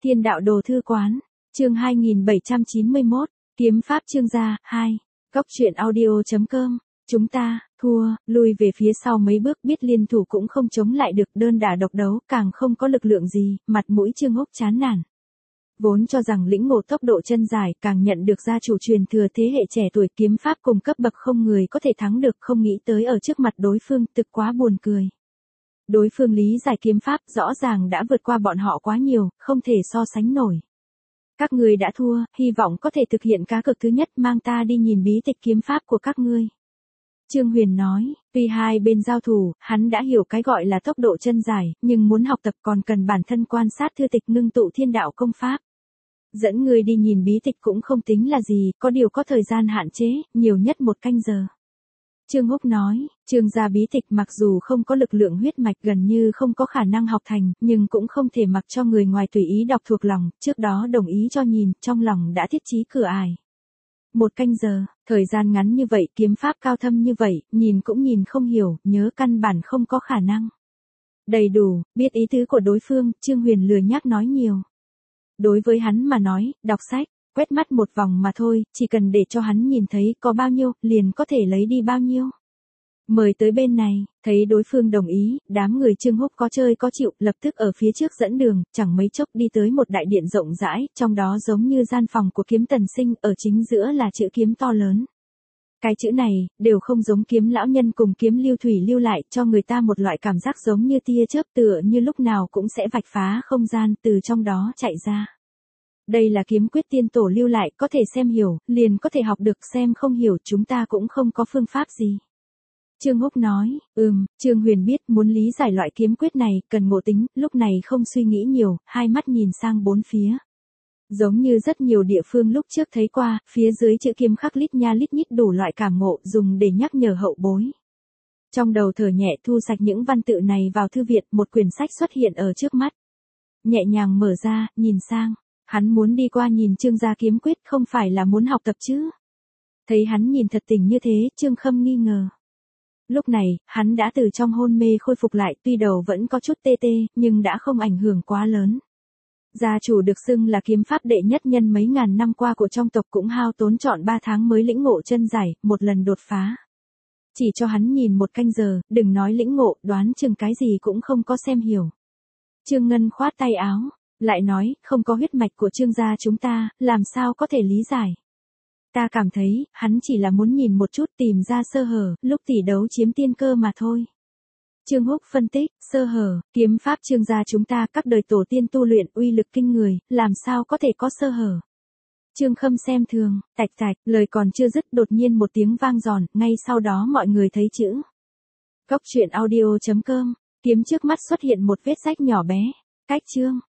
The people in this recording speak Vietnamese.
Thiên đạo đồ thư quán, chương 2791, kiếm pháp chương gia, 2, góc truyện audio.com, chúng ta, thua, lùi về phía sau mấy bước biết liên thủ cũng không chống lại được đơn đả độc đấu, càng không có lực lượng gì, mặt mũi Trương Húc chán nản. Vốn cho rằng lĩnh ngộ tốc độ chân dài càng nhận được gia chủ truyền thừa thế hệ trẻ tuổi kiếm pháp cùng cấp bậc không người có thể thắng được không nghĩ tới ở trước mặt đối phương thực quá buồn cười. Đối phương lý giải kiếm pháp rõ ràng đã vượt qua bọn họ quá nhiều, không thể so sánh nổi. Các ngươi đã thua, hy vọng có thể thực hiện cá cược thứ nhất mang ta đi nhìn bí tịch kiếm pháp của các ngươi. Trương Huyền nói, tuy hai bên giao thủ, hắn đã hiểu cái gọi là tốc độ chân dài, nhưng muốn học tập còn cần bản thân quan sát thư tịch ngưng tụ thiên đạo công pháp. Dẫn ngươi đi nhìn bí tịch cũng không tính là gì, có điều có thời gian hạn chế, nhiều nhất 1 canh giờ. Trương Húc nói, Trương gia bí tịch mặc dù không có lực lượng huyết mạch gần như không có khả năng học thành, nhưng cũng không thể mặc cho người ngoài tùy ý đọc thuộc lòng, trước đó đồng ý cho nhìn, trong lòng đã thiết chí cửa ải. 1 canh giờ, thời gian ngắn như vậy, kiếm pháp cao thâm như vậy, nhìn cũng nhìn không hiểu, nhớ căn bản không có khả năng. Đầy đủ, biết ý tứ của đối phương, Trương Huyền lười nhác nói nhiều. Đối với hắn mà nói, đọc sách, quét mắt một vòng mà thôi, chỉ cần để cho hắn nhìn thấy có bao nhiêu, liền có thể lấy đi bao nhiêu. Mời tới bên này, thấy đối phương đồng ý, đám người Trương Húc có chơi có chịu, lập tức ở phía trước dẫn đường, chẳng mấy chốc đi tới một đại điện rộng rãi, trong đó giống như gian phòng của kiếm tần sinh, ở chính giữa là chữ kiếm to lớn. Cái chữ này, đều không giống kiếm lão nhân cùng kiếm lưu thủy lưu lại, cho người ta một loại cảm giác giống như tia chớp tựa như lúc nào cũng sẽ vạch phá không gian, từ trong đó chạy ra. Đây là kiếm quyết tiên tổ lưu lại, có thể xem hiểu, liền có thể học được, xem không hiểu chúng ta cũng không có phương pháp gì. Trương Húc nói, Trương Huyền biết muốn lý giải loại kiếm quyết này, cần ngộ tính, lúc này không suy nghĩ nhiều, hai mắt nhìn sang bốn phía. Giống như rất nhiều địa phương lúc trước thấy qua, phía dưới chữ kiếm khắc lít nha lít nhít đủ loại cảm ngộ dùng để nhắc nhở hậu bối. Trong đầu thở nhẹ thu sạch những văn tự này vào thư viện, một quyển sách xuất hiện ở trước mắt. Nhẹ nhàng mở ra, nhìn sang. Hắn muốn đi qua nhìn Trương gia kiếm quyết không phải là muốn học tập chứ. Thấy hắn nhìn thật tình như thế, Trương Khâm nghi ngờ. Lúc này, hắn đã từ trong hôn mê khôi phục lại, tuy đầu vẫn có chút tê tê, nhưng đã không ảnh hưởng quá lớn. Gia chủ được xưng là kiếm pháp đệ nhất nhân mấy ngàn năm qua của trong tộc cũng hao tốn trọn 3 tháng mới lĩnh ngộ chân giải, một lần đột phá. Chỉ cho hắn nhìn 1 canh giờ, đừng nói lĩnh ngộ, đoán chừng cái gì cũng không có xem hiểu. Trương Ngân khoát tay áo. Lại nói, không có huyết mạch của Trương gia chúng ta, làm sao có thể lý giải. Ta cảm thấy, hắn chỉ là muốn nhìn một chút tìm ra sơ hở, lúc tỷ đấu chiếm tiên cơ mà thôi. Trương Húc phân tích, sơ hở, kiếm pháp Trương gia chúng ta các đời tổ tiên tu luyện uy lực kinh người, làm sao có thể có sơ hở. Trương Khâm xem thường, tạch tạch, lời còn chưa dứt đột nhiên một tiếng vang giòn, ngay sau đó mọi người thấy chữ. Góc truyện audio.com, kiếm trước mắt xuất hiện một vết rách nhỏ bé, cách chương.